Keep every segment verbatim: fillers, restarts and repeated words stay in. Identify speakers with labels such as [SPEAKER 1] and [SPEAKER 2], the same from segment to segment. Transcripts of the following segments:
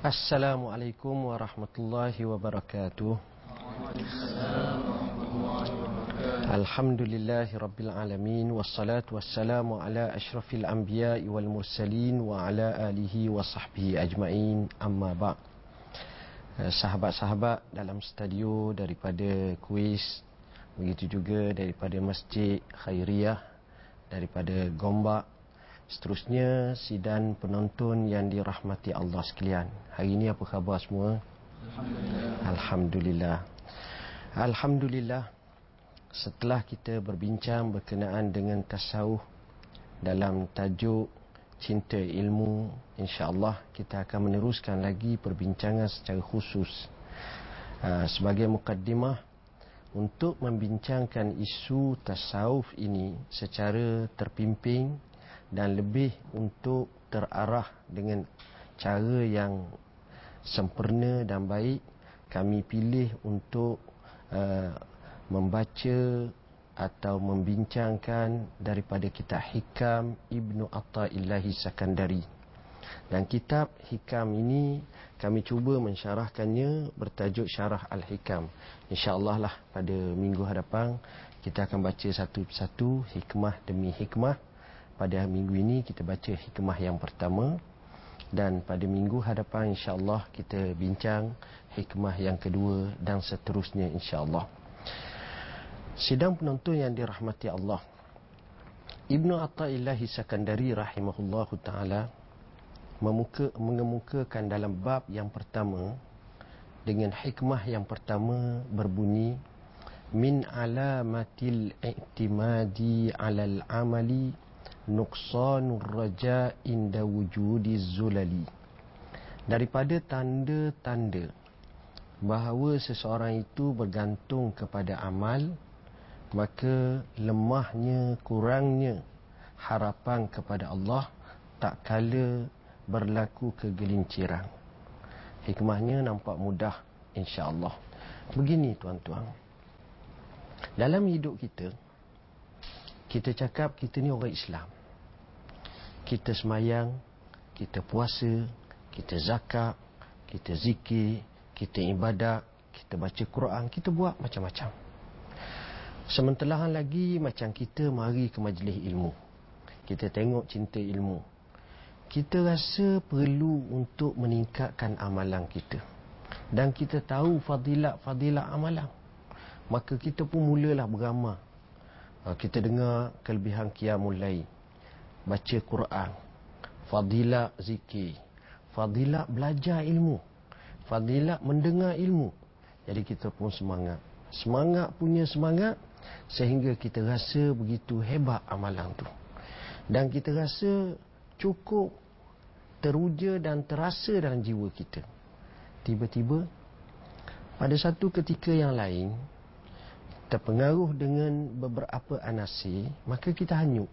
[SPEAKER 1] Assalamualaikum warahmatullahi wabarakatuh. Alhamdulillahi rabbil alamin, wassalatu wassalamu ala asyrafil anbiya'i wal mursalin wa ala alihi wa sahbihi ajma'in, amma ba'. Sahabat-sahabat dalam studio daripada Kuis, begitu juga daripada Masjid Khairiyah, daripada Gombak, seterusnya sidang penonton yang dirahmati Allah sekalian. Hari ini apa khabar semua? Alhamdulillah. Alhamdulillah. Alhamdulillah. Setelah kita berbincang berkenaan dengan tasawuf dalam tajuk cinta ilmu, insya-Allah kita akan meneruskan lagi perbincangan secara khusus uh, sebagai mukaddimah untuk membincangkan isu tasawuf ini secara terpimpin dan lebih untuk terarah dengan cara yang sempurna dan baik. Kami pilih untuk uh, membaca atau membincangkan daripada kitab Hikam Ibnu Athaillah Sakandari. Dan kitab Hikam ini kami cuba mensyarahkannya bertajuk Syarah Al-Hikam. InsyaAllah lah pada minggu hadapan kita akan baca satu persatu, hikmah demi hikmah. Pada minggu ini kita baca hikmah yang pertama, dan pada minggu hadapan insya-Allah kita bincang hikmah yang kedua dan seterusnya insya-Allah. Sidang penonton yang dirahmati Allah, Ibnu Athaillah Sakandari rahimahullahu taala memuka, mengemukakan dalam bab yang pertama dengan hikmah yang pertama berbunyi, min alamatil i'timadi 'alal amali nuqsanur raja inda wujudiz zulali. Daripada tanda-tanda bahawa seseorang itu bergantung kepada amal, maka lemahnya, kurangnya harapan kepada Allah tak kala berlaku kegelinciran. Hikmahnya nampak mudah insya-Allah. Begini tuan-tuan, dalam hidup kita, kita cakap kita ni orang Islam. Kita semayang, kita puasa, kita zakat, kita zikir, kita ibadat, kita baca Quran, kita buat macam-macam. Sementara lagi macam kita mari ke majlis ilmu, kita tengok cinta ilmu, kita rasa perlu untuk meningkatkan amalan kita, dan kita tahu fadilat-fadilat amalan, maka kita pun mulalah beramal. Kita dengar kelebihan qiyamul lail, baca Quran, fadilat zikir, fadilat belajar ilmu, fadilat mendengar ilmu. Jadi kita pun semangat. Semangat punya semangat sehingga kita rasa begitu hebat amalan tu. Dan kita rasa cukup teruja dan terasa dalam jiwa kita. Tiba-tiba pada satu ketika yang lain, terpengaruh dengan beberapa anasir, maka kita hanyut.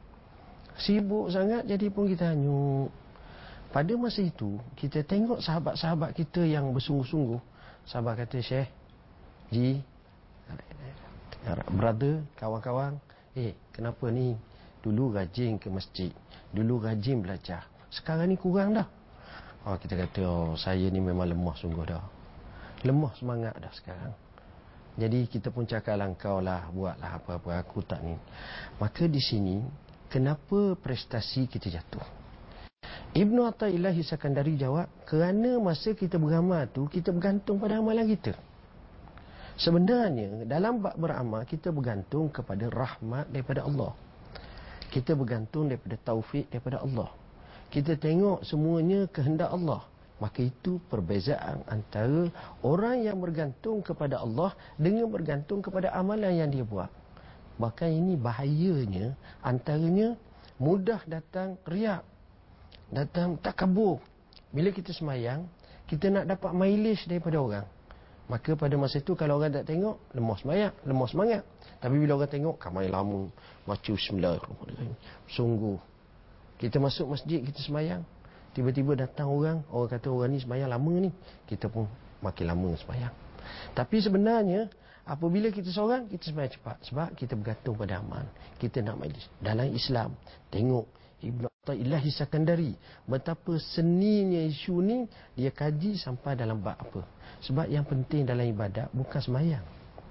[SPEAKER 1] Sibuk sangat jadi pun kita hanyut. Pada masa itu kita tengok sahabat-sahabat kita yang bersungguh-sungguh. Sahabat kata, Syekh Ji, brother, kawan-kawan, eh kenapa ni dulu rajin ke masjid, dulu rajin belajar, sekarang ni kurang dah. Oh, kita kata, oh saya ni memang lemah sungguh dah, lemah semangat dah sekarang. Jadi kita pun cakaplah, engkau lah buatlah apa-apa, aku tak ni. Maka di sini kenapa prestasi kita jatuh? Ibnu Athaillah Sakandari jawab, kerana masa kita beramal tu kita bergantung pada amalan kita. Sebenarnya dalam bab beramal kita bergantung kepada rahmat daripada Allah, kita bergantung daripada taufik daripada Allah, kita tengok semuanya kehendak Allah. Maka itu perbezaan antara orang yang bergantung kepada Allah dengan bergantung kepada amalan yang dia buat. Bahkan ini bahayanya, antaranya mudah datang riak, datang takabur. Bila kita semayang, kita nak dapat mileage daripada orang, maka pada masa itu kalau orang tak tengok, lemah semayang, lemah semangat. Tapi bila orang tengok, kamai lama, baca bismillahirrahmanirrahim, sungguh. Kita masuk masjid, kita semayang, tiba-tiba datang orang, orang kata orang ni sembahyang lama ni, kita pun makin lama sembahyang. Tapi sebenarnya apabila kita seorang, kita sembahyang cepat, sebab kita bergantung pada amal, kita nak majlis. Dalam Islam, tengok Ibnu Ataillahi Sakandari. Betapa seninya isu ni, dia kaji sampai dalam bab apa. Sebab yang penting dalam ibadat bukan sembahyang.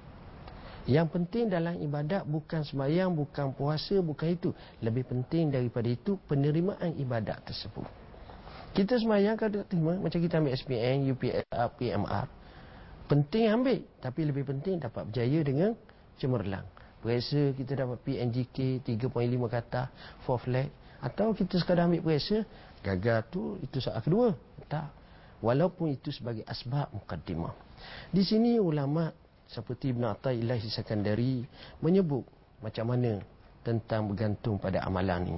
[SPEAKER 1] Yang penting dalam ibadat bukan sembahyang, bukan puasa, bukan itu. Lebih penting daripada itu penerimaan ibadat tersebut. Kita sembahyang kalau tak terima, macam kita ambil S P M, U P S R, P M R. Penting ambil, tapi lebih penting dapat berjaya dengan cemerlang. Periksa kita dapat P N G K tiga koma lima kata, fourth leg. Atau kita sekadar ambil periksa, gagal tu, itu soal kedua. Tak. Walaupun itu sebagai asbab mukaddimah. Di sini ulama' seperti Ibn Ataillahi Sakandari menyebut macam mana tentang bergantung pada amalan ini.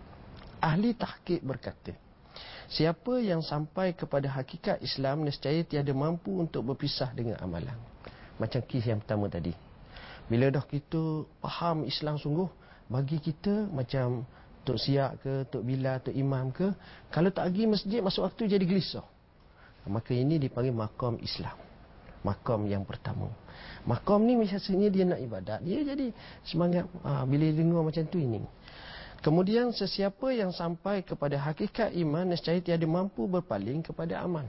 [SPEAKER 1] Ahli tahqiq berkata, siapa yang sampai kepada hakikat Islam nescaya tiada mampu untuk berpisah dengan amalan. Macam kes yang pertama tadi. Bila dah kita faham Islam sungguh, bagi kita macam Tok Siak ke, Tok Bilal, Tok Imam ke, kalau tak pergi masjid masuk waktu jadi gelisah. Maka ini dipanggil maqam Islam. Maqam yang pertama. Maqam ni biasanya dia nak ibadat, dia jadi semangat ha, bila dengar macam tu ini. Kemudian sesiapa yang sampai kepada hakikat iman nescaya tiada mampu berpaling kepada amal.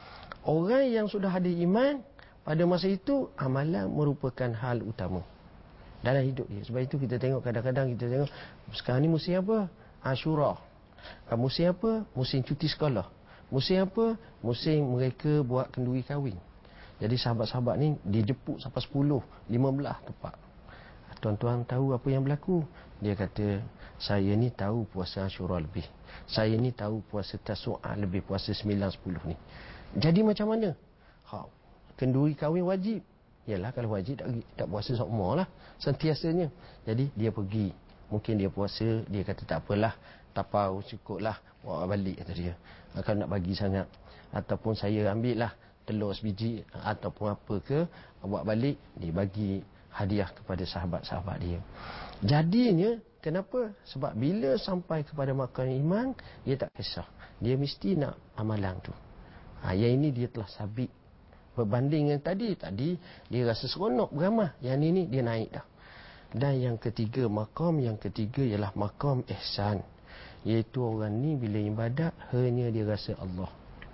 [SPEAKER 1] Orang yang sudah ada iman, pada masa itu amalan merupakan hal utama dalam hidup dia. Sebab itu kita tengok kadang-kadang kita tengok sekarang ni musim apa? Ashura. Musim apa? Musim cuti sekolah. Musim apa? Musim mereka buat kenduri kahwin. Jadi sahabat-sahabat ni dijemput sampai sepuluh, lima belas tempat. Tuan-tuan tahu apa yang berlaku? Dia kata, saya ni tahu puasa Ashura lebih. Saya ni tahu puasa Tasu'ah lebih, puasa sembilan, sepuluh ni. Jadi macam mana? Ha, kenduri kahwin wajib. Yalah, kalau wajib tak, tak puasa seumur lah, sentiasanya. Jadi dia pergi. Mungkin dia puasa, dia kata tak apalah, tapau cukup lah, bawa balik kata dia. Kalau nak bagi sangat. Ataupun saya ambil lah telur sebiji ataupun apa ke, bawa balik, dia bagi hadiah kepada sahabat-sahabat dia. Jadinya, kenapa? Sebab bila sampai kepada maqam iman, dia tak kisah. Dia mesti nak amalan tu. Ha, yang ini dia telah sabit. Berbanding yang tadi, tadi dia rasa seronok beramah. Yang ini dia naik dah. Dan yang ketiga, maqam yang ketiga ialah maqam ihsan. Iaitu orang ni bila ibadat, hanya dia rasa Allah.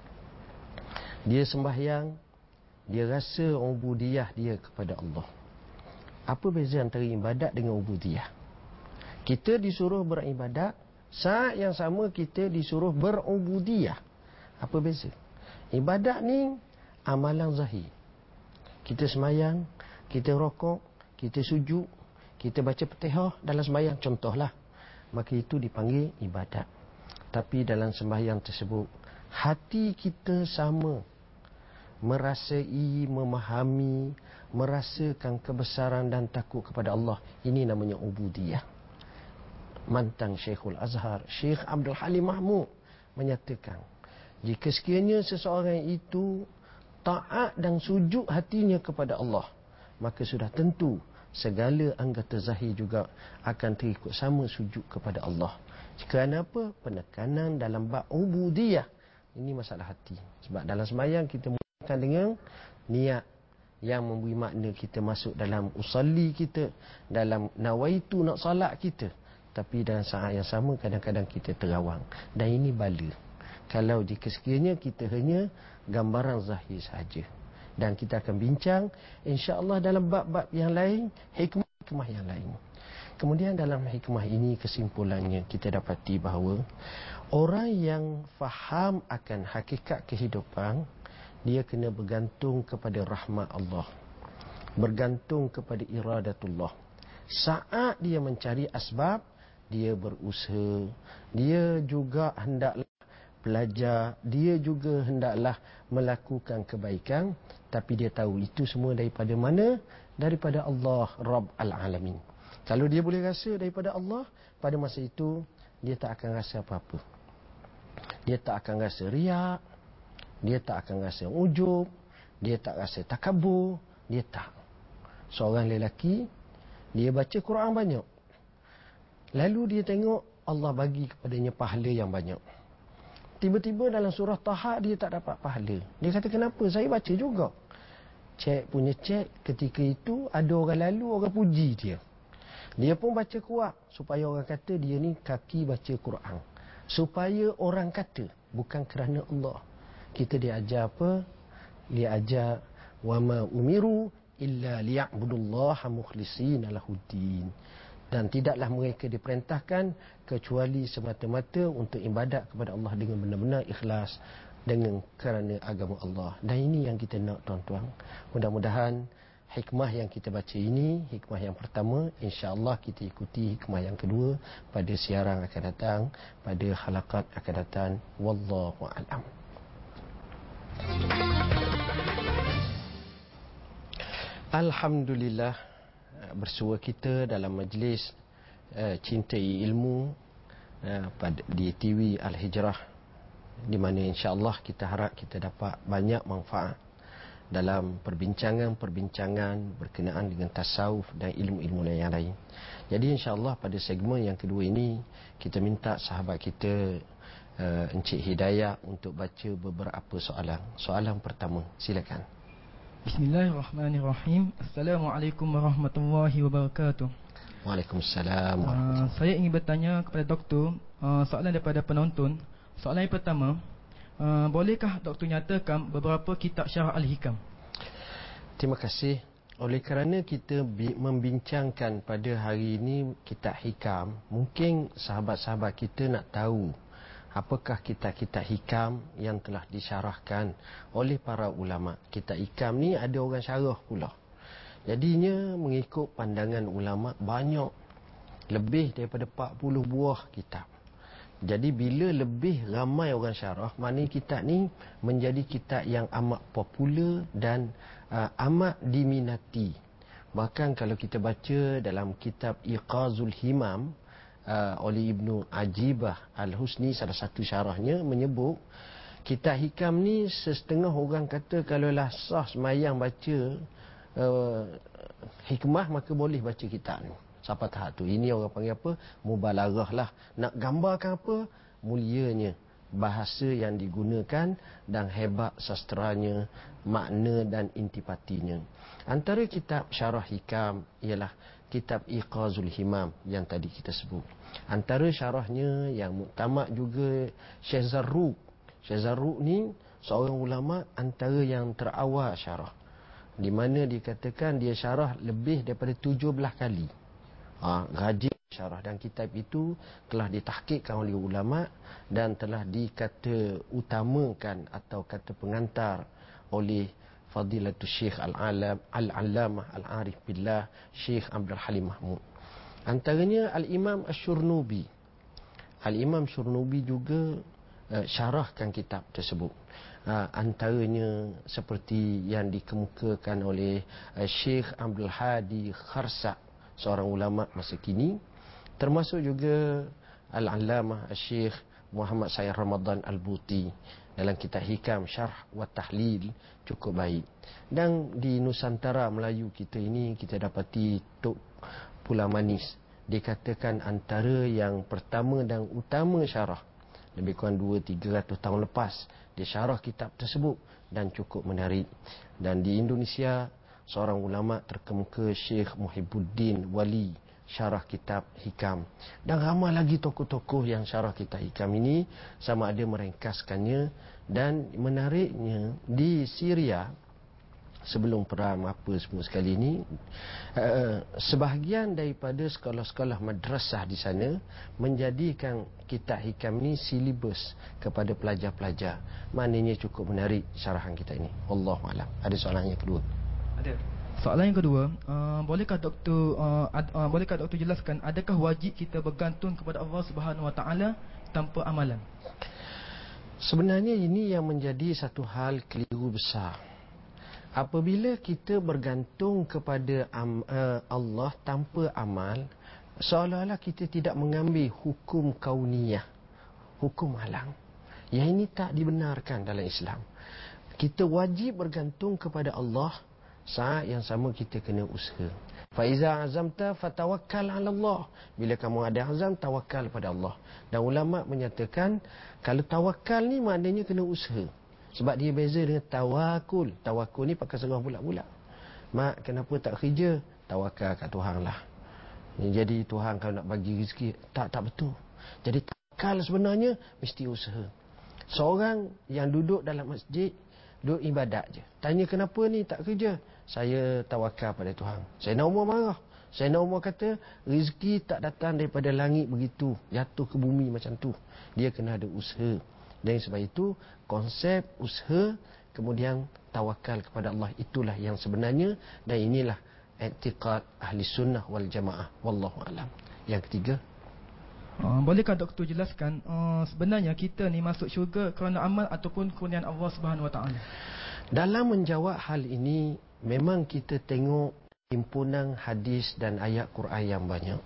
[SPEAKER 1] Dia sembahyang, dia rasa ubudiyah dia kepada Allah. Apa beza antara ibadat dengan ubudiyah? Kita disuruh beribadat, saat yang sama kita disuruh berubudiyah. Apa beza? Ibadat ni amalan zahir. Kita sembahyang, kita rokok, kita sujud, kita baca Fatihah dalam sembahyang, contohlah. Maka itu dipanggil ibadat. Tapi dalam sembahyang tersebut, hati kita sama, merasai, memahami, merasakan kebesaran dan takut kepada Allah. Ini namanya ubudiyah. Mantan Syekhul Azhar, Syekh Abdul Halim Mahmud menyatakan, jika sekiranya seseorang itu taat dan sujud hatinya kepada Allah, maka sudah tentu segala anggota zahir juga akan terikut sama sujud kepada Allah. Kerana apa? Penekanan dalam bab ubudiyah. Ini masalah hati. Sebab dalam sembahyang kita mulakan dengan niat yang memberi makna kita masuk dalam usalli kita, dalam nawaitu nak salat kita. Tapi dalam saat yang sama kadang-kadang kita terawang. Dan ini bala. Kalau jika sekiranya kita hanya gambaran zahir saja. Dan kita akan bincang insya-Allah dalam bab-bab yang lain, hikmah-hikmah yang lain. Kemudian dalam hikmah ini kesimpulannya kita dapati bahawa orang yang faham akan hakikat kehidupan, dia kena bergantung kepada rahmat Allah, bergantung kepada iradatullah. Saat dia mencari asbab, dia berusaha, dia juga hendaklah belajar, dia juga hendaklah melakukan kebaikan. Tapi dia tahu itu semua daripada mana? Daripada Allah Rabb al-Alamin. Kalau dia boleh rasa daripada Allah, pada masa itu dia tak akan rasa apa-apa. Dia tak akan rasa riak, dia tak akan rasa ujub, dia tak rasa takabur, dia tak. Seorang lelaki, dia baca Quran banyak, lalu dia tengok Allah bagi kepadanya pahala yang banyak. Tiba-tiba dalam surah Taha dia tak dapat pahala. Dia kata, kenapa? Saya baca juga. Cek punya cek, ketika itu ada orang lalu, orang puji dia. Dia pun baca kuat supaya orang kata dia ni kaki baca Quran. supaya orang kata, bukan kerana Allah. Kita diajar apa? Diajar wama umiru illa liya'budullaha mukhlishina lahuddin. Dan tidaklah mereka diperintahkan kecuali semata-mata untuk ibadat kepada Allah dengan benar-benar ikhlas dengan kerana agama Allah. Dan ini yang kita nak, tuan-tuan. Mudah-mudahan hikmah yang kita baca ini, hikmah yang pertama, insya-Allah kita ikuti hikmah yang kedua pada siaran akan datang, pada halaqat akan datang. Wallahu a'lam. Alhamdulillah, bersua kita dalam majlis uh, Cintai Ilmu uh, pada, di T V Al-Hijrah, di mana insya-Allah kita harap kita dapat banyak manfaat dalam perbincangan-perbincangan berkenaan dengan tasawuf dan ilmu-ilmu yang lain. Jadi insya-Allah pada segmen yang kedua ini kita minta sahabat kita uh, Encik Hidayah untuk baca beberapa soalan. Soalan pertama, silakan.
[SPEAKER 2] Bismillahirrahmanirrahim. Assalamualaikum warahmatullahi wabarakatuh.
[SPEAKER 1] Waalaikumsalam.
[SPEAKER 2] Uh, saya ingin bertanya kepada doktor, uh, soalan daripada penonton. Soalan yang pertama, uh, bolehkah doktor nyatakan beberapa kitab syarah Al-Hikam?
[SPEAKER 1] Terima kasih. Oleh kerana kita membincangkan pada hari ini kitab hikam, mungkin sahabat-sahabat kita nak tahu apakah kitab-kitab hikam yang telah disyarahkan oleh para ulama. Kitab hikam ni ada orang syarah pula. Jadinya mengikut pandangan ulama banyak, lebih daripada empat puluh buah kitab. Jadi bila lebih ramai orang syarah, maknanya kitab ni menjadi kitab yang amat popular dan uh, amat diminati. Bahkan kalau kita baca dalam kitab Iqazul Himam uh, oleh Ibnu Ajibah Al-Husni, salah satu syarahnya menyebut kitab hikam ni setengah orang kata kalaulah sah semayang baca uh, hikmah, maka boleh baca kitab ni. Sampai tahap tu. Ini orang panggil apa? Mubalarah lah. Nak gambarkan apa? Mulianya bahasa yang digunakan dan hebat sastranya, makna dan intipatinya. Antara kitab syarah hikam ialah kitab Iqazul Himam yang tadi kita sebut. Antara syarahnya yang muktamad juga Syekh Zarruq. Syekh Zarruq ni seorang ulama antara yang terawal syarah, di mana dikatakan dia syarah lebih daripada tujuh belas kali. Ha, rajin syarah, dan kitab itu telah ditahqiqkan oleh ulama dan telah dikata utamakan atau kata pengantar oleh Fadilatul Syekh Al-Alam Al-Allamah Al-Arif Billah Syekh Abdul Halim Mahmud. Antaranya Al-Imam Asy-Syurnubi. Al-Imam Syurnubi juga uh, syarahkan kitab tersebut. Uh, antaranya seperti yang dikemukakan oleh uh, Syekh Abdul Hadi Kharsak, seorang ulama masa kini, termasuk juga Al-Allamah Syekh Muhammad Sayyid Ramadan Al-Buti dalam kitab Hikam Syarh wa Tahlil cukup baik. Dan di Nusantara Melayu kita ini kita dapati Tok Pulau Manis, dikatakan antara yang pertama dan utama syarah, lebih kurang dua tiga ratus tahun lepas dia syarah kitab tersebut dan cukup menarik. Dan di Indonesia seorang ulama terkemuka Syekh Muhibbuddin Wali syarah kitab hikam, dan ramai lagi tokoh-tokoh yang syarah kitab hikam ini, sama ada merengkaskannya. Dan menariknya di Syria sebelum perang apa semua sekali ini, uh, sebahagian daripada sekolah-sekolah madrasah di sana menjadikan kitab hikam ini silibus kepada pelajar-pelajar. Maknanya cukup menarik syarahan kita ini. Wallahualam. Ada soalan yang kedua?
[SPEAKER 2] Ada. Soalan yang kedua, uh, bolehkah doktor uh, ad, uh, bolehkah doktor jelaskan adakah wajib kita bergantung kepada Allah Subhanahu Wa Taala tanpa amalan?
[SPEAKER 1] Sebenarnya ini yang menjadi satu hal keliru besar. Apabila kita bergantung kepada um, uh, Allah tanpa amal, seolah-olah kita tidak mengambil hukum kauniyah, hukum alam. Yang ini tak dibenarkan dalam Islam. Kita wajib bergantung kepada Allah, saat yang sama kita kena usaha. Fa iza azamta fatawakkal 'ala Allah. Bila kamu ada azam, tawakal pada Allah. Dan ulama menyatakan kalau tawakal ni maknanya kena usaha. Sebab dia beza dengan tawakul. Tawakul ni pakai serah bulat-bulat. Mak, kenapa tak kerja? Tawakal kat Tuhan lah. Jadi Tuhan kalau nak bagi rezeki, tak tak betul. Jadi Tawakal sebenarnya mesti usaha. Seorang yang duduk dalam masjid, duduk ibadat je. Tanya kenapa ni tak kerja? Saya tawakal pada Tuhan. Sayyidina Umar marah. Sayyidina Umar kata, rezeki tak datang daripada langit begitu, jatuh ke bumi macam tu. Dia kena ada usaha. Dan sebab itu, konsep usaha, kemudian tawakal kepada Allah, itulah yang sebenarnya. Dan inilah i'tiqad ahli sunnah wal jamaah. Wallahu alam. Yang ketiga,
[SPEAKER 2] Uh, bolehkah doktor jelaskan uh, sebenarnya kita ni masuk syurga kerana amal ataupun kurnian Allah Subhanahu Wa Taala?
[SPEAKER 1] dalam menjawab hal ini, memang kita tengok himpunan hadis dan ayat Quran yang banyak.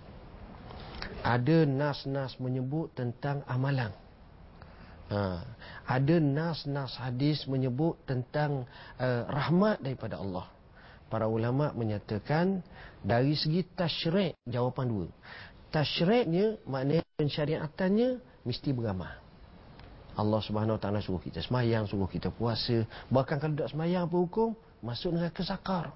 [SPEAKER 1] Ada nas-nas menyebut tentang amalan. Ha, ada nas-nas hadis menyebut tentang uh, rahmat daripada Allah. Para ulama menyatakan dari segi tasyri', jawapan dua. Tasyri'nya maknanya pensyariatannya mesti beramal. Allah Subhanahu Wa Taala suruh kita semayang, suruh kita puasa. Bahkan kalau tak semayang apa hukum? Masuk neraka sakar.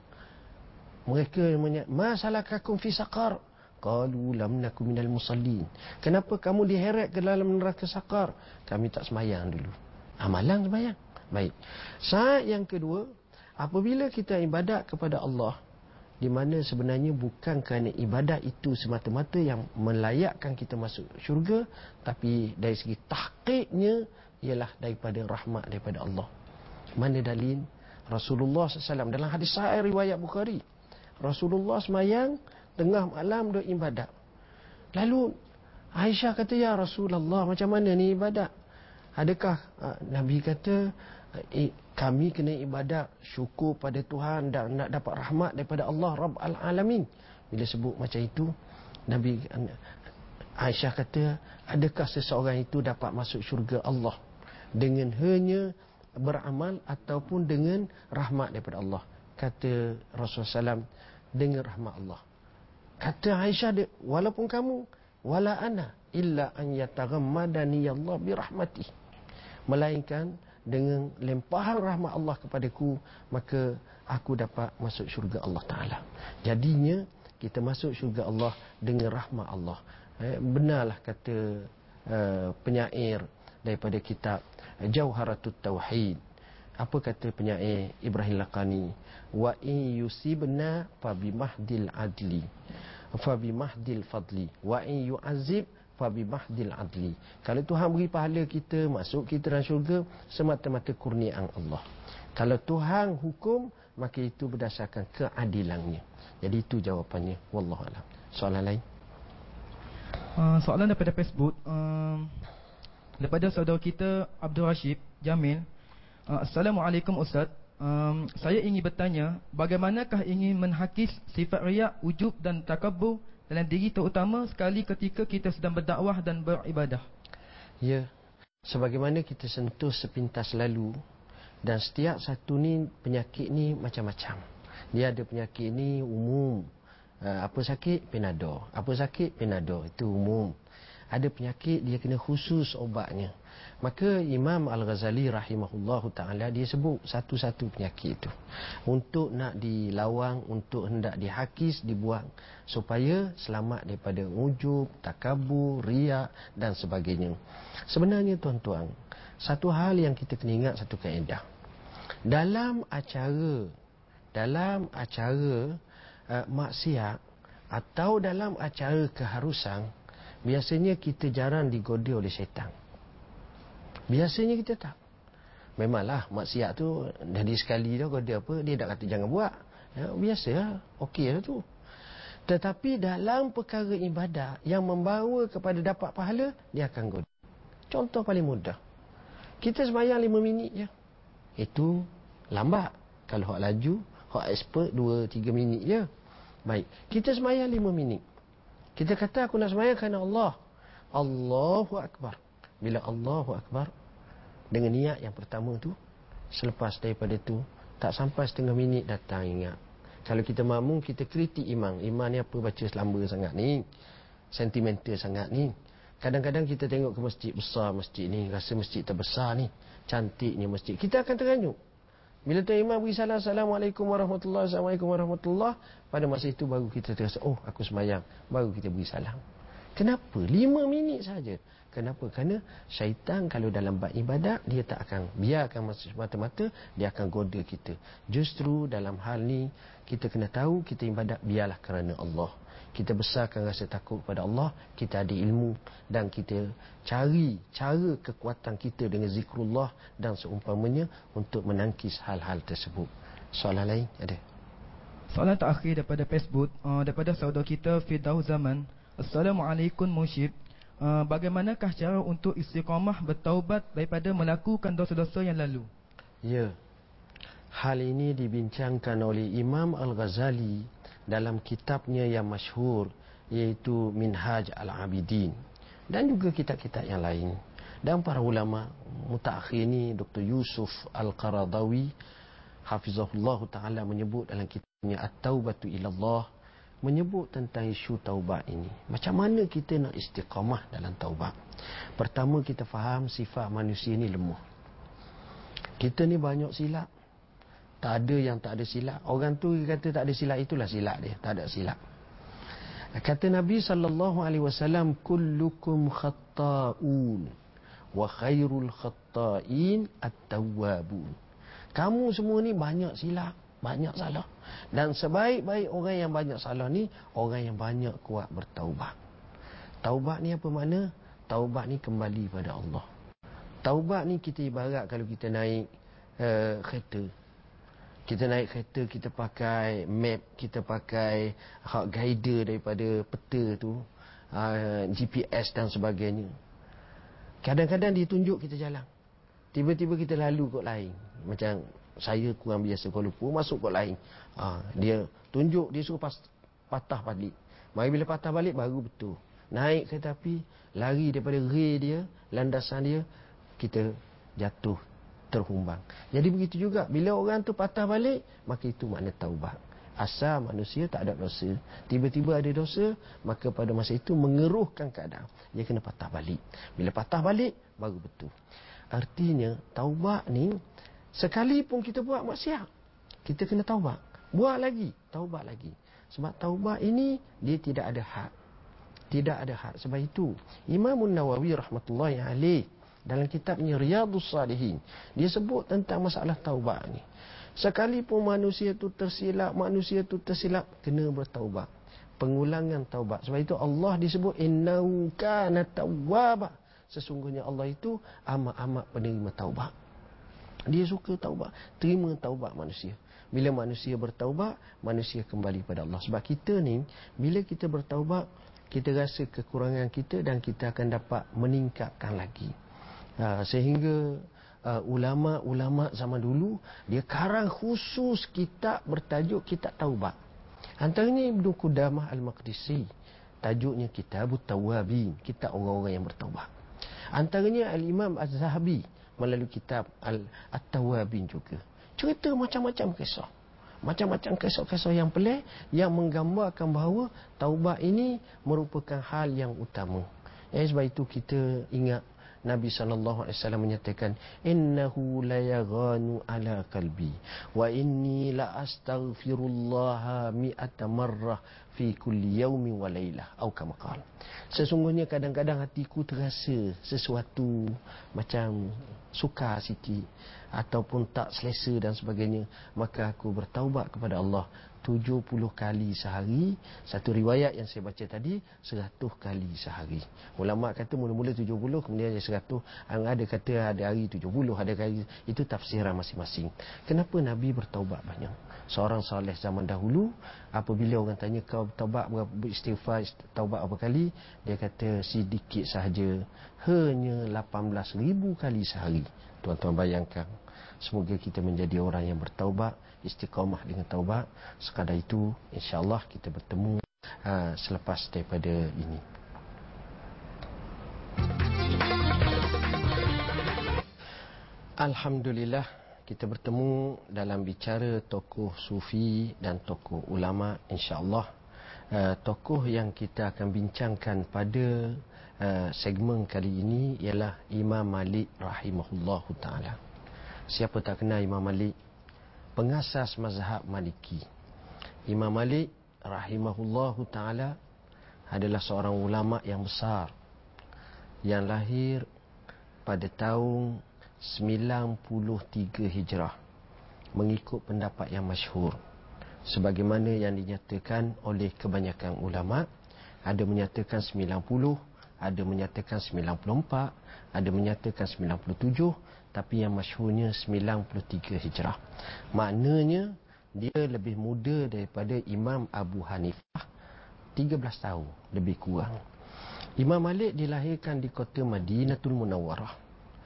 [SPEAKER 1] Mereka menyatakan, "Ma salakakum fi saqar?" Qalu lam nakum minal musallin. Kenapa kamu diheret ke dalam neraka sakar? Kami tak semayang dulu. Amalan semayang. Baik. Saat yang kedua, apabila kita ibadat kepada Allah, di mana sebenarnya bukan kerana ibadat itu semata-mata yang melayakkan kita masuk syurga, tapi dari segi tahqiqnya ialah daripada rahmat daripada Allah. Mana dalil? Rasulullah sallallahu alaihi wasallam dalam hadis sahih riwayat Bukhari, Rasulullah semayang tengah malam duk ibadat. Lalu Aisyah kata, "Ya Rasulullah, macam mana ni ibadat? Adakah uh, Nabi kata eh, kami kena ibadat syukur pada Tuhan dan nak dapat rahmat daripada Allah Rabb al-Alamin." Bila sebut macam itu, Nabi Aisyah kata, adakah seseorang itu dapat masuk syurga Allah dengan hanya beramal ataupun dengan rahmat daripada Allah? Kata Rasulullah sallallahu alaihi wasallam, dengan rahmat Allah. Kata Aisyah, walaupun kamu, wala ana illa an yataghammadani Allah birahmatih, melainkan dengan limpahan rahmat Allah kepadaku, maka aku dapat masuk syurga Allah Ta'ala. Jadinya kita masuk syurga Allah dengan rahmat Allah. eh, Benarlah kata uh, penyair daripada kitab Jauharatut Tauhid. Apa kata penyair Ibrahim Laqani? Wa in yusibna fa bimahdil adli fa bimahdil fadli wa in yu'azib fa bimahdil adli. Kalau Tuhan beri pahala kita, masuk kita dalam syurga, semata-mata kurniaan Allah. Kalau Tuhan hukum, maka itu berdasarkan keadilannya. Jadi itu jawapannya. Wallahu a'lam. Soalan lain?
[SPEAKER 2] Uh, soalan daripada Facebook, uh, daripada saudara kita Abdul Rashid Jamil. uh, Assalamualaikum Ustaz. Um, saya ingin bertanya, bagaimanakah ingin menghakis sifat riak, ujub dan takabur dalam diri, terutama sekali ketika kita sedang berdakwah dan beribadah?
[SPEAKER 1] Ya, sebagaimana kita sentuh sepintas lalu, dan setiap satu ni penyakit ni macam-macam. Dia ada penyakit ni umum. Uh, apa sakit? Panadol. Apa sakit? Panadol. Itu umum. Ada penyakit dia kena khusus obatnya. Maka Imam Al-Ghazali rahimahullahu ta'ala, dia sebut satu-satu penyakit itu untuk nak dilawang, untuk hendak dihakis, dibuang, supaya selamat daripada ujub, takabur, riak dan sebagainya. Sebenarnya tuan-tuan, satu hal yang kita kena ingat, satu kaedah. Dalam acara Dalam acara uh, maksiat atau dalam acara keharusan, biasanya kita jarang digoda oleh syaitan. Biasanya kita tak. Memanglah maksiat tu jadi sekali dah goda apa, dia tak kata jangan buat. Ya, biasa lah, okey lah tu. Tetapi dalam perkara ibadah yang membawa kepada dapat pahala, dia akan goda. Contoh paling mudah, kita sembahyang lima minit je, itu lambat. Kalau hak laju, hak expert dua tiga minit je. Baik, kita sembahyang lima minit. Kita kata aku nak sembahyang kerana Allah. Allahu Akbar. Bila Allahu Akbar, dengan niat yang pertama tu, selepas daripada tu, tak sampai setengah minit datang ingat. Kalau kita makmum, kita kritik imam. Imam ni apa baca selamba sangat ni, sentimental sangat ni. Kadang-kadang kita tengok ke masjid besar, masjid ni, rasa masjid terbesar ni, cantiknya masjid, kita akan teranyuk. Bila Tuan Imam beri salam, Assalamualaikum warahmatullahi wabarakatuh, Assalamualaikum warahmatullahi, pada masa itu baru kita terasa, oh aku sembahyang, baru kita beri salam. Kenapa? Lima minit saja. Kenapa? Kerana syaitan kalau dalam bab ibadat, dia tak akan biarkan mata-mata, dia akan goda kita. Justru dalam hal ni, kita kena tahu kita ibadat biarlah kerana Allah. Kita besarkan rasa takut kepada Allah, kita ada ilmu, dan kita cari cara kekuatan kita dengan zikrullah dan seumpamanya untuk menangkis hal-hal tersebut. Soalan lain ada?
[SPEAKER 2] Soalan terakhir daripada Facebook, uh, daripada saudara kita Firdaus Zaman. Assalamualaikum Mursyid. Uh, bagaimanakah cara untuk istiqamah bertaubat daripada melakukan dosa-dosa yang lalu?
[SPEAKER 1] Ya. Hal ini dibincangkan oleh Imam Al-Ghazali dalam kitabnya yang masyhur, iaitu Minhaj Al-Abidin, dan juga kitab-kitab yang lain. Dan para ulama mutaakhir ni, Doktor Yusuf Al-Qaradawi hafizahullah taala menyebut dalam kitabnya At-Taubatu Ilallah, menyebut tentang isu taubat ini. Macam mana kita nak istiqamah dalam taubat? Pertama, kita faham sifat manusia ni lemah. Kita ni banyak silap. Tak ada yang tak ada silap. Orang tu kata tak ada silap, itulah silap dia. Tak ada silap. Kata Nabi sallallahu alaihi wasallam, kullukum khatta'un wa khairul khatta'in at-tawwabun. Kamu semua ni banyak silap, banyak salah. Dan sebaik-baik orang yang banyak salah ni, orang yang banyak kuat bertaubat. Taubat ni apa makna? Taubat ni kembali pada Allah. Taubat ni kita ibarat kalau kita naik uh, kereta. Kita naik kereta, kita pakai map, kita pakai hak guider daripada peta tu, uh, G P S dan sebagainya. Kadang-kadang dia tunjuk kita jalan, tiba-tiba kita lalu kot lain. Macam saya kurang biasa Kuala Lumpur, masuk kot lain. Ha, dia tunjuk, dia suruh pas, patah balik. Mari bila patah balik, baru betul. Naik kereta api, lari daripada ray dia, landasan dia, kita jatuh, terhumbang. Jadi begitu juga, bila orang tu patah balik, maka itu makna taubat. Asal manusia tak ada dosa, tiba-tiba ada dosa, maka pada masa itu mengeruhkan keadaan. Dia kena patah balik. Bila patah balik, baru betul. Artinya, taubat ni, sekalipun kita buat maksiat, kita kena taubat. Buat lagi, taubat lagi. Sebab taubat ini, dia tidak ada had. Tidak ada had. Sebab itu, Imam Nawawi rahmatullahi alaih, dalam kitabnya Riyadhus Salihin, dia sebut tentang masalah taubat ni. Sekalipun manusia tu tersilap, manusia tu tersilap, kena bertaubat. Pengulangan taubat. Sebab itu Allah disebut, innahu kana tawwaba. Sesungguhnya Allah itu amat-amat penerima taubat. Dia suka taubat, terima taubat manusia. Bila manusia bertaubat, manusia kembali pada Allah. Sebab kita ni, bila kita bertaubat, kita rasa kekurangan kita dan kita akan dapat meningkatkan lagi. Ha, sehingga uh, ulama-ulama zaman dulu, dia karang khusus kitab bertajuk Kitab Taubat. Antaranya Ibnu Qudamah Al-Maqdisi, tajuknya Kitabut Tawwabin, kitab orang-orang yang bertaubat. Antaranya Al-Imam Az-Zahabi melalui kitab At-Tawwabin juga. Cerita macam-macam kisah. Macam-macam kisah-kisah yang pelik, yang menggambarkan bahawa taubat ini merupakan hal yang utama. Ya, sebab itu kita ingat Nabi sallallahu alaihi wasallam menyatakan, innahu la yaghanu ala qalbi wa inni la astaghfirullah mi'ata marrah fi kulli yaumin wa lailah, atau kama qala. Sesungguhnya kadang-kadang hatiku terasa sesuatu macam sukar sikit ataupun tak selesa dan sebagainya, maka aku bertaubat kepada Allah tujuh puluh kali sehari. Satu riwayat yang saya baca tadi, seratus kali sehari. Ulama kata mula-mula tujuh puluh, kemudian jadi seratus. Ada kata ada hari tujuh puluh, ada kali, itu tafsiran masing-masing. Kenapa Nabi bertaubat banyak? Seorang soleh zaman dahulu, apabila orang tanya kau taubat beristighfar, taubat berapa kali, dia kata sedikit sahaja, hanya lapan belas ribu kali sehari. Tuan-tuan bayangkan. Semoga kita menjadi orang yang bertaubat, istiqamah dengan taubat. Sekadar itu, insya-Allah kita bertemu uh, selepas daripada ini. Alhamdulillah, kita bertemu dalam bicara tokoh sufi dan tokoh ulama, insya-Allah. Uh, tokoh yang kita akan bincangkan pada uh, segmen kali ini ialah Imam Malik rahimahullahu taala. Siapa tak kenal Imam Malik? Pengasas mazhab Maliki. Imam Malik rahimahullahu taala adalah seorang ulama yang besar yang lahir pada tahun sembilan puluh tiga Hijrah mengikut pendapat yang masyhur, sebagaimana yang dinyatakan oleh kebanyakan ulama. Ada menyatakan sembilan puluh, ada menyatakan sembilan puluh empat, ada menyatakan sembilan puluh tujuh, tapi yang masyhurnya sembilan puluh tiga Hijrah. Maknanya dia lebih muda daripada Imam Abu Hanifah tiga belas tahun lebih kurang. Imam Malik dilahirkan di kota Madinatul Munawwarah.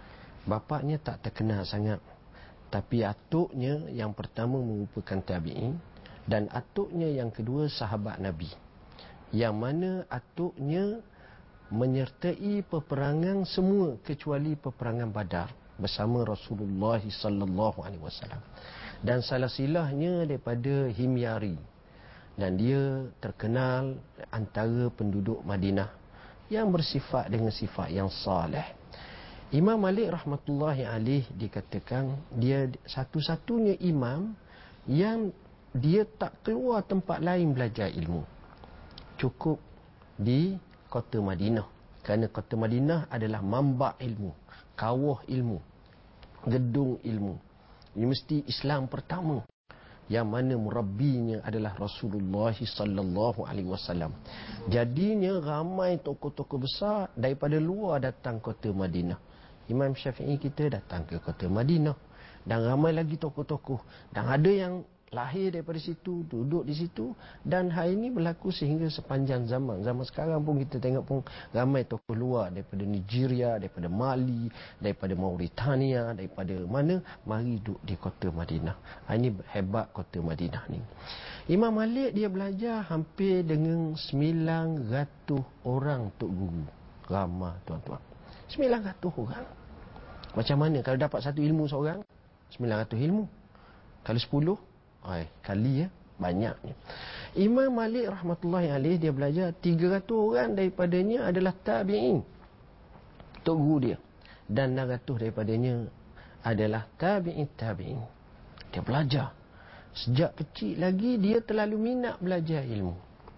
[SPEAKER 1] Bapaknya tak terkenal sangat, tapi atuknya yang pertama merupakan tabi'in dan atuknya yang kedua sahabat Nabi, yang mana atuknya menyertai peperangan semua kecuali peperangan Badar bersama Rasulullah sallallahu alaihi wasallam. Dan salah silahnya daripada Himyari, dan dia terkenal antara penduduk Madinah yang bersifat dengan sifat yang saleh. Imam Malik rahmatullahi alaih dikatakan dia satu-satunya imam yang dia tak keluar tempat lain belajar ilmu, cukup di kota Madinah, kerana kota Madinah adalah mamba ilmu, kawah ilmu, gedung ilmu, universiti Islam pertama, yang mana murabbinya adalah Rasulullah sallallahu alaihi wasallam. Jadinya ramai tokoh-tokoh besar daripada luar datang kota Madinah. Imam Syafi'i kita datang ke kota Madinah, dan ramai lagi tokoh-tokoh, dan ada yang lahir daripada situ, duduk di situ, dan hal ini berlaku sehingga sepanjang zaman. Zaman sekarang pun kita tengok pun ramai tokoh luar daripada Nigeria, daripada Mali, daripada Mauritania, daripada mana, mari duduk di kota Madinah. Ini hebat kota Madinah ni. Imam Malik dia belajar hampir dengan sembilan ratus orang tok guru. Ramai tuan-tuan, sembilan ratus orang. Macam mana kalau dapat satu ilmu seorang? sembilan ratus ilmu. Kalau sepuluh, ay, kali ya, banyaknya. Imam Malik rahmatullahi alaih dia belajar tiga ratus orang daripadanya adalah tabi'in, tok guru dia, dan enam ratus daripadanya adalah tabi'in tabi'in. Dia belajar sejak kecil lagi, dia terlalu minat belajar ilmu.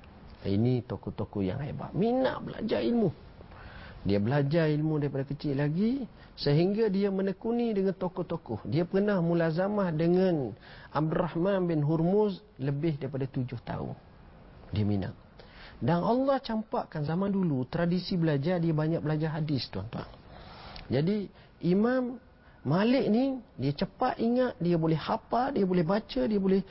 [SPEAKER 1] Ini tokoh-tokoh yang hebat, minat belajar ilmu. Dia belajar ilmu daripada kecil lagi sehingga dia menekuni dengan tokoh-tokoh. Dia pernah mulazamah dengan Abdurrahman bin Hurmuz lebih daripada tujuh tahun. Dia minat. Dan Allah campakkan zaman dulu tradisi belajar, dia banyak belajar hadis tuan-tuan. Jadi Imam Malik ni dia cepat ingat, dia boleh hafal, dia boleh baca, dia boleh,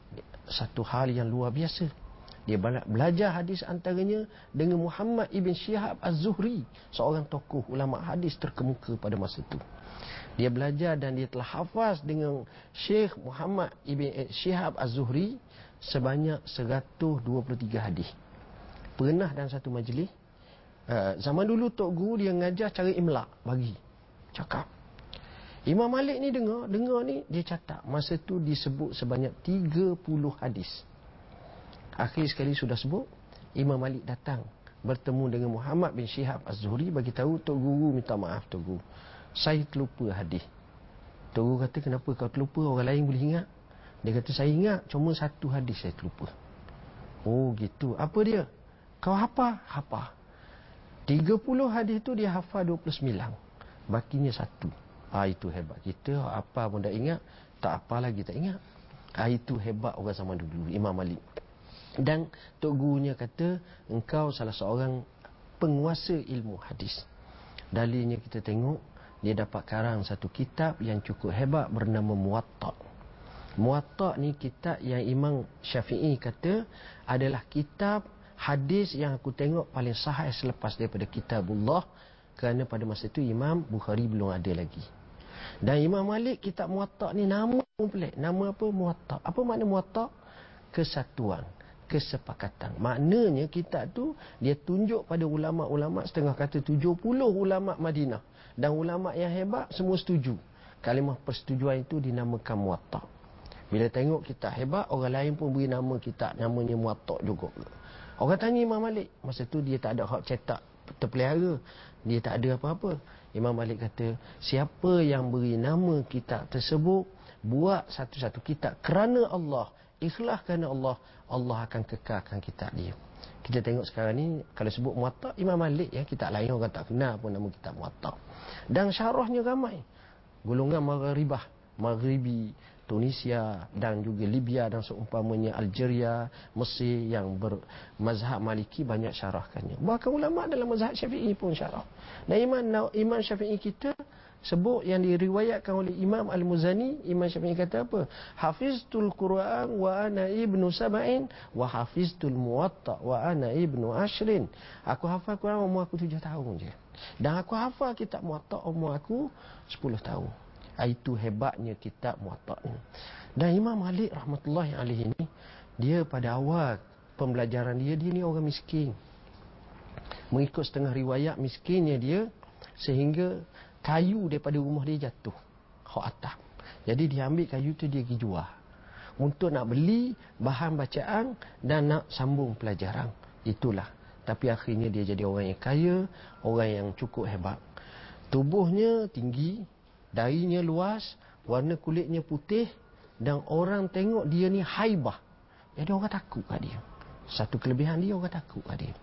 [SPEAKER 1] satu hal yang luar biasa. Dia belajar hadis antaranya dengan Muhammad ibn Syihab Az-Zuhri, seorang tokoh ulama hadis terkemuka pada masa itu. Dia belajar dan dia telah hafaz dengan Syekh Muhammad ibn Syihab Az-Zuhri sebanyak seratus dua puluh tiga hadis. Pernah dalam satu majlis, uh, zaman dulu tok guru dia mengajar cara imla', bagi cakap. Imam Malik ni dengar, dengar ni dia catat. Masa tu disebut sebanyak tiga puluh hadis. Akhir sekali sudah sebut, Imam Malik datang bertemu dengan Muhammad bin Syihab Az-Zuhri, bagi tahu tok guru minta maaf tok guru, saya terlupa hadis. Tok guru kata, kenapa kau terlupa, orang lain boleh ingat? Dia kata, saya ingat, cuma satu hadis saya terlupa. Oh gitu, apa dia? Kau hafal? Hafal. tiga puluh hadis tu dia hafal dua puluh sembilan, bakinya satu. Ah, itu hebat. Kita apa pun dah ingat, tak apa lagi tak ingat. Ah, itu hebat orang zaman dulu, Imam Malik. Dan tok gurunya kata, engkau salah seorang penguasa ilmu hadis. Dalilnya kita tengok, dia dapat karang satu kitab yang cukup hebat bernama Muwatta'. Muwatta' ni kitab yang Imam Syafi'i kata adalah kitab hadis yang aku tengok paling sahih selepas daripada Kitabullah, kerana pada masa itu Imam Bukhari belum ada lagi. Dan Imam Malik kitab Muwatta' ni nama pun pelik. Nama apa? Muwatta'. Apa makna Muwatta'? Kesatuan, kesepakatan. Maknanya kitab tu dia tunjuk pada ulama'-ulama', setengah kata tujuh puluh ulama' Madinah, dan ulama' yang hebat semua setuju. Kalimah persetujuan itu dinamakan Muwatta'. Bila tengok kitab hebat, orang lain pun beri nama kitab namanya Muwatta' juga. Orang tanya Imam Malik, masa tu dia tak ada hak cetak terpelihara, dia tak ada apa-apa. Imam Malik kata, siapa yang beri nama kitab tersebut, buat satu-satu kitab kerana Allah, ikhlas kerana Allah, Allah akan kekalkan kitab dia. Kita tengok sekarang ni, kalau sebut Muwatta, Imam Malik ya, kita lain orang tak kenal pun nama kitab Muwatta. Dan syarahnya ramai. Golongan Maghribah, Maghribi, Tunisia dan juga Libya dan seumpamanya, Algeria, Mesir yang bermazhab Maliki banyak syarahkannya. Bahkan ulama dalam mazhab Syafi'i pun syarah. Dan Imam Imam Syafi'i kita sebut yang diriwayatkan oleh Imam Al-Muzani, Imam Syafi'i kata apa? Hafiztul Quran wa ana ibnu sab'in wa hafiztul Muwatta wa ana ibnu ashrin. Aku hafal Quran umur aku tujuh tahun je. Dan aku hafal kitab Muwatta umur aku sepuluh tahun. Itu hebatnya kitab Muwatta ni. Dan Imam Malik rahmatullahi alaihi ni, dia pada awal pembelajaran dia, dia ni orang miskin. Mengikut setengah riwayat, miskinnya dia sehingga kayu daripada rumah dia jatuh hak atap. Jadi dia ambil kayu tu, dia pergi jual untuk nak beli bahan bacaan dan nak sambung pelajaran. Itulah. Tapi akhirnya dia jadi orang yang kaya, orang yang cukup hebat. Tubuhnya tinggi, darinya luas, warna kulitnya putih, dan orang tengok dia ni haibah. Jadi orang takut kat dia. Satu kelebihan dia, orang takut kat dia.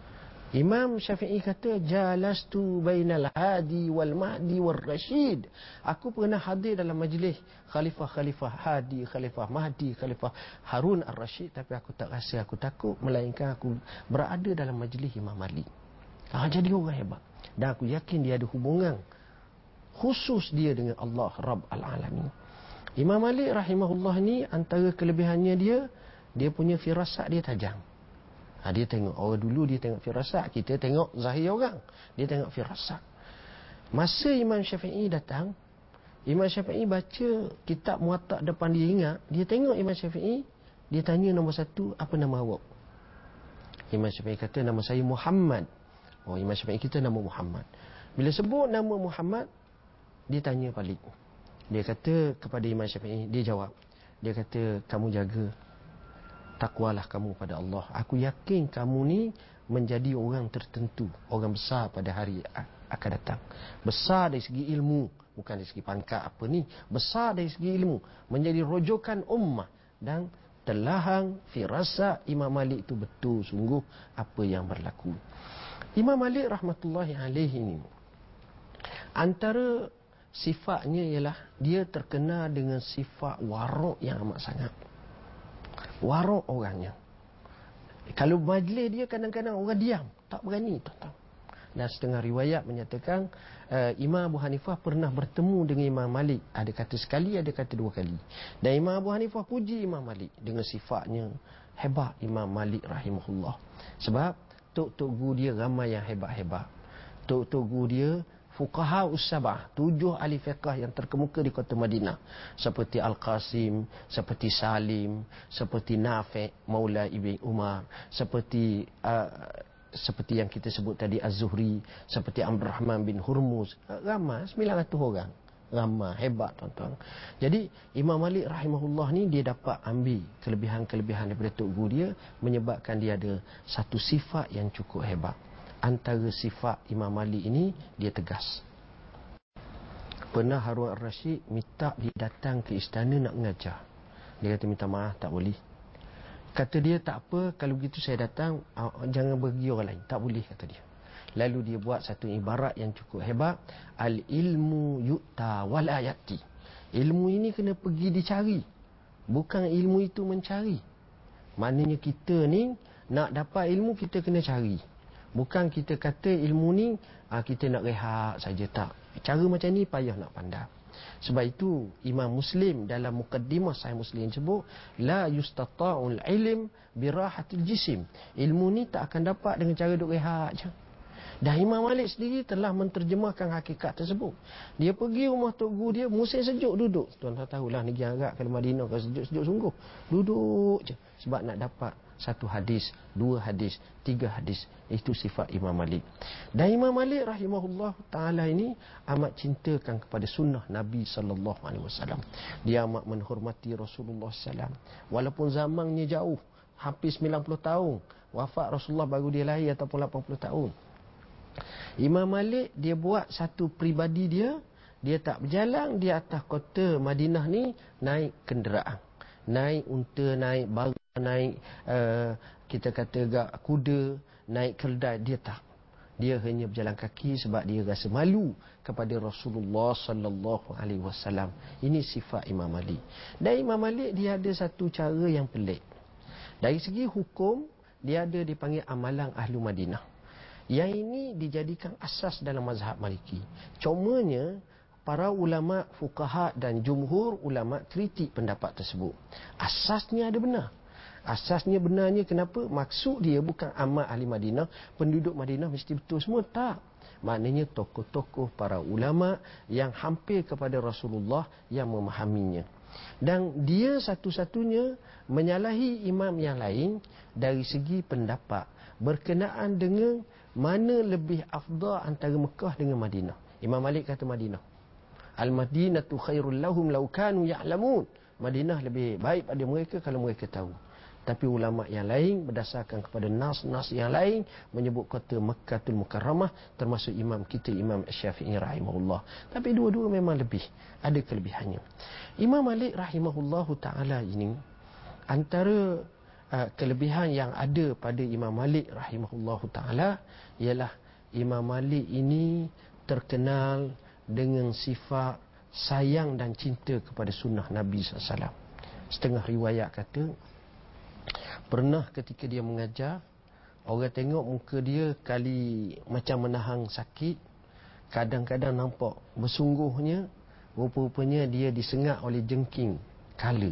[SPEAKER 1] Imam Syafi'i kata, jalastu bainal hadi wal mahdi wal rashid. Aku pernah hadir dalam majlis khalifah-khalifah hadi, khalifah mahdi, khalifah Harun ar-Rashid, tapi aku tak rasa aku takut, melainkan aku berada dalam majlis Imam Malik. Ha, jadi orang hebat. Dan aku yakin dia ada hubungan khusus dia dengan Allah Rabb al-Alamin. Imam Malik rahimahullah ni, antara kelebihannya dia, dia punya firasat dia tajam. Ha, dia tengok, orang dulu dia tengok firasat, kita tengok zahir orang, dia tengok firasat. Masa Imam Syafi'i datang, Imam Syafi'i baca kitab Muwatta depan dia, ingat, dia tengok Imam Syafi'i, dia tanya nombor satu, apa nama awak? Imam Syafi'i kata, nama saya Muhammad. Oh, Imam Syafi'i kita nama Muhammad. Bila sebut nama Muhammad, dia tanya balik. Dia kata kepada Imam Syafi'i, dia jawab, dia kata, kamu jaga takwalah kamu pada Allah. Aku yakin kamu ni menjadi orang tertentu, orang besar pada hari akan datang. Besar dari segi ilmu, bukan dari segi pangkat apa ni, besar dari segi ilmu, menjadi rojokan ummah. Dan telahang firasat Imam Malik itu betul sungguh apa yang berlaku. Imam Malik rahmatullahi alaihi ni, antara sifatnya ialah dia terkenal dengan sifat warok yang amat sangat. Warok orangnya. Kalau majlis dia, kadang-kadang orang diam, tak berani, tuan-tuan. Dan setengah riwayat menyatakan uh, Imam Abu Hanifah pernah bertemu dengan Imam Malik. Ada kata sekali, ada kata dua kali. Dan Imam Abu Hanifah puji Imam Malik dengan sifatnya hebat, Imam Malik rahimahullah. Sebab tok-tok guru dia ramai yang hebat-hebat. Tok-tok guru dia fuqaha us-sab'ah, tujuh ahli fiqh yang terkemuka di kota Madinah, seperti Al-Qasim, seperti Salim, seperti Nafi' Maula Ibn Umar, seperti uh, seperti yang kita sebut tadi Az-Zuhri, seperti Abdul Rahman bin Hurmuz. Ramai, sembilan ratus orang. Ramai, hebat tuan-tuan. Jadi Imam Malik rahimahullah ni, dia dapat ambil kelebihan-kelebihan daripada tok guru dia, menyebabkan dia ada satu sifat yang cukup hebat. Antara sifat Imam Malik ini, dia tegas. Pernah Harun ar-Rashid minta dia datang ke istana nak mengajar. Dia kata minta maaf, tak boleh. Kata dia, tak apa, kalau begitu saya datang, jangan pergi orang lain. Tak boleh, kata dia. Lalu dia buat satu ibarat yang cukup hebat. Al-ilmu yu'ta wala yati. Ilmu ini kena pergi dicari, bukan ilmu itu mencari. Maknanya kita ni nak dapat ilmu, kita kena cari. Bukan kita kata ilmu ni kita nak rehat saja, tak. Cara macam ni payah nak pandang. Sebab itu Imam Muslim dalam mukaddimah Sahih Muslim sebut, la yustata'ul ilm birahatil jisim. Ilmu ni tak akan dapat dengan cara duduk rehat je. Dan Imam Malik sendiri telah menterjemahkan hakikat tersebut. Dia pergi rumah tok guru dia, musim sejuk duduk. Tuan-tuan tahulah negeri Arab, kalau Madinah kalau sejuk-sejuk sungguh, duduk je. Sebab nak dapat satu hadis, dua hadis, tiga hadis. Itu sifat Imam Malik. Dan Imam Malik rahimahullah ta'ala ini amat cintakan kepada sunnah Nabi sallallahu alaihi wasallam. Dia amat menghormati Rasulullah sallallahu alaihi wasallam. Walaupun zamannya jauh, hampir sembilan puluh tahun. Wafat Rasulullah baru dia lahir ataupun lapan puluh tahun. Imam Malik dia buat satu peribadi dia, dia tak berjalan di atas kota Madinah ni naik kenderaan. naik unta, naik bara, naik uh, kita kata gak kuda, naik keldai. Dia tak. Dia hanya berjalan kaki sebab dia rasa malu kepada Rasulullah sallallahu alaihi wasallam. Ini sifat Imam Malik. Dan Imam Malik dia ada satu cara yang pelik. Dari segi hukum, dia ada dipanggil amalan Ahlu Madinah. Yang ini dijadikan asas dalam mazhab Maliki. Cumanya para ulama fuqaha dan jumhur ulama kritik pendapat tersebut. Asasnya ada benar. Asasnya benarnya kenapa? Maksud dia bukan amal ahli Madinah, penduduk Madinah mesti betul semua. Tak. Maknanya tokoh-tokoh para ulama yang hampir kepada Rasulullah yang memahaminya. Dan dia satu-satunya menyalahi imam yang lain dari segi pendapat berkenaan dengan mana lebih afdal antara Mekah dengan Madinah. Imam Malik kata Madinah. Al-Madinatu khairul lahum law kanu ya'lamun. Madinah lebih baik pada mereka kalau mereka tahu. Tapi ulama yang lain berdasarkan kepada nas-nas yang lain menyebut kata Mekkatul Mukarramah, termasuk imam kita Imam Syafi'i rahimahullah. Tapi dua-dua memang lebih, ada kelebihannya. Imam Malik rahimahullahu taala ini antara uh, kelebihan yang ada pada Imam Malik rahimahullahu taala ialah Imam Malik ini terkenal dengan sifat sayang dan cinta kepada sunnah Nabi sallallahu alaihi wasallam. Setengah riwayat kata pernah ketika dia mengajar, orang tengok muka dia kali macam menahan sakit, kadang-kadang nampak bersungguhnya, rupa-rupanya dia disengat oleh jengking kala.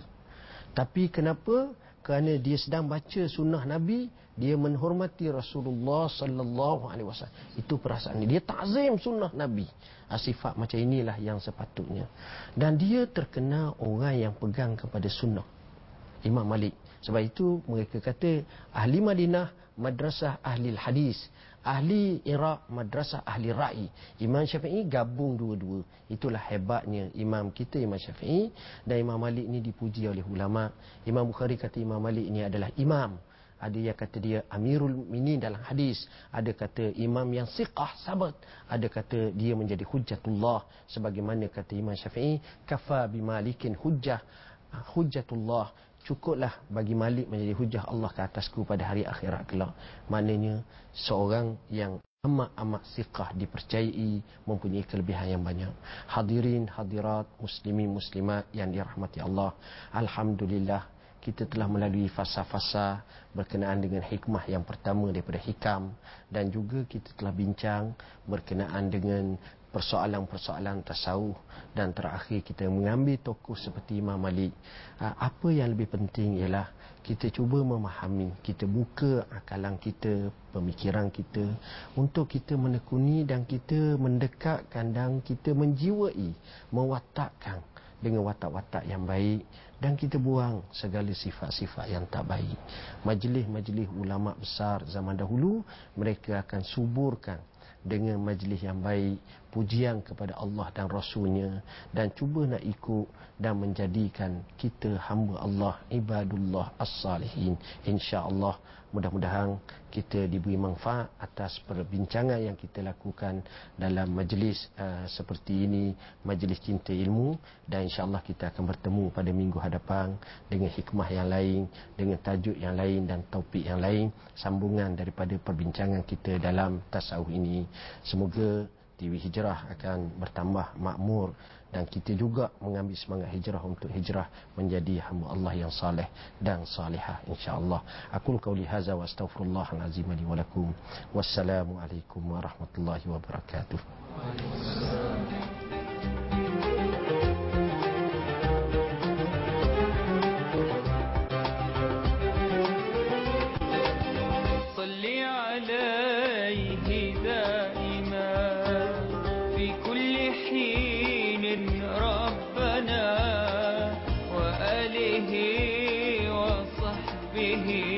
[SPEAKER 1] Tapi kenapa? Kerana dia sedang baca sunnah Nabi, dia menghormati Rasulullah sallallahu alaihi wasallam. Itu perasaan dia. Dia takzim sunnah Nabi. Sifat macam inilah yang sepatutnya. Dan dia terkenal orang yang pegang kepada sunnah Imam Malik. Sebab itu mereka kata ahli Madinah madrasah ahli hadis, ahli Iraq madrasah ahli ra'i. Imam Syafi'i gabung dua-dua. Itulah hebatnya imam kita Imam Syafi'i. Dan Imam Malik ni dipuji oleh ulama. Imam Bukhari kata Imam Malik ni adalah imam. Ada yang kata dia Amirul Mukminin dalam hadis, ada kata imam yang siqah sabat, ada kata dia menjadi hujjatullah, sebagaimana kata Imam Syafi'i kafa bimalikin hujjah hujjatullah, cukuplah bagi Malik menjadi hujah Allah ke atasku pada hari akhirat kelak. Maknanya seorang yang amat-amat siqah, dipercayai, mempunyai kelebihan yang banyak. Hadirin hadirat, muslimin muslimat yang dirahmati Allah, alhamdulillah kita telah melalui fasa-fasa berkenaan dengan hikmah yang pertama daripada hikam, dan juga kita telah bincang berkenaan dengan persoalan-persoalan tasawuf, dan terakhir kita mengambil tokoh seperti Imam Malik. Apa yang lebih penting ialah kita cuba memahami, kita buka akalan kita, pemikiran kita untuk kita menekuni dan kita mendekatkan dan kita menjiwai, mewatakkan dengan watak-watak yang baik, dan kita buang segala sifat-sifat yang tak baik. Majlis-majlis ulama besar zaman dahulu, mereka akan suburkan dengan majlis yang baik, pujian kepada Allah dan Rasulnya, dan cuba nak ikut dan menjadikan kita hamba Allah, ibadullah as-salihin. InsyaAllah mudah-mudahan kita diberi manfaat atas perbincangan yang kita lakukan dalam majlis uh, seperti ini, majlis cinta ilmu, dan insyaAllah kita akan bertemu pada minggu hadapan dengan hikmah yang lain, dengan tajuk yang lain dan topik yang lain, sambungan daripada perbincangan kita dalam tasawuf ini. Semoga T V Hijrah akan bertambah makmur dan kita juga mengambil semangat hijrah untuk hijrah menjadi hamba Allah yang saleh dan salihah insya-Allah. Aqul qauli hadza wa astaghfirullahal azim li wa lakum. Wassalamu alaikum warahmatullahi wabarakatuh.
[SPEAKER 3] صلي عليه دائما في كل حين ربنا وآله وصحبه